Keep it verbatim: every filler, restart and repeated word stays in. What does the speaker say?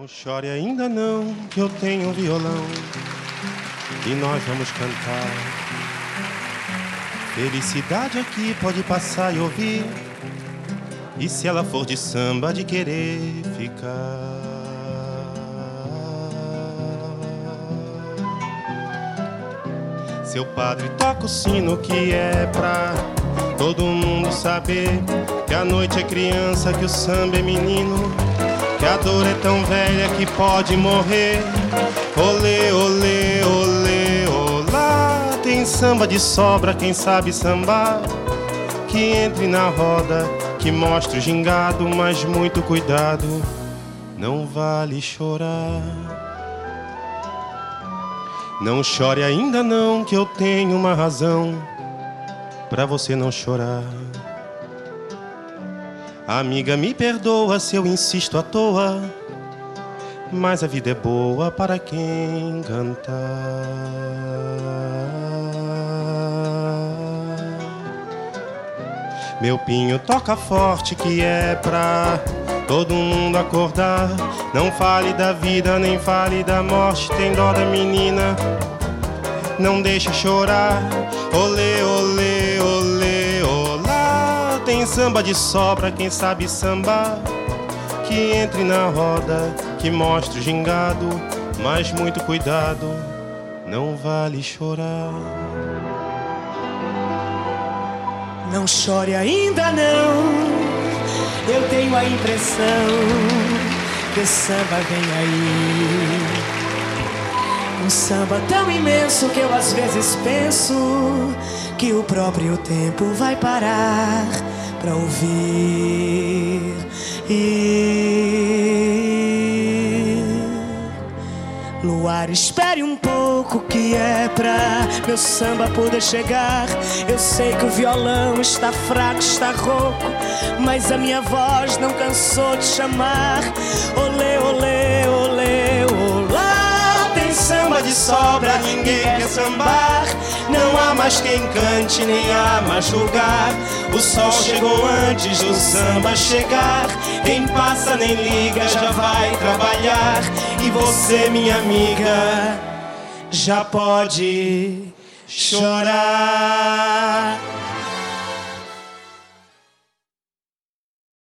Não chore ainda não, que eu tenho um violão e nós vamos cantar. Felicidade aqui pode passar e ouvir, e se ela for de samba, de querer ficar. Seu padre toca o sino que é pra todo mundo saber que a noite é criança, que o samba é menino, que a dor é tão velha que pode morrer. Olê, olê, olê, olá. Tem samba de sobra, quem sabe sambar, que entre na roda, que mostre o gingado, mas muito cuidado, não vale chorar. Não chore ainda não, que eu tenho uma razão pra você não chorar. Amiga, me perdoa se eu insisto à toa, mas a vida é boa para quem cantar. Meu pinho toca forte que é pra todo mundo acordar. Não fale da vida, nem fale da morte, tem dó da menina, não deixe chorar. Olê, olê, olê, olá. Tem samba de sobra, quem sabe sambar, que entre na roda, que mostre o gingado, mas muito cuidado, não vale chorar. Não chore ainda não, eu tenho a impressão que o samba vem aí. Um samba tão imenso que eu às vezes penso que o próprio tempo vai parar pra ouvir. E... luar, espere um pouco que é pra meu samba poder chegar. Eu sei que o violão está fraco, está rouco, mas a minha voz não cansou de chamar. Olê, olê, olê, olá. Tem samba de sobra, ninguém quer sambar. Não há mais quem cante, nem há mais lugar. O sol chegou antes do samba chegar. Quem passa nem liga, já vai trabalhar. E você, minha amiga, já pode chorar.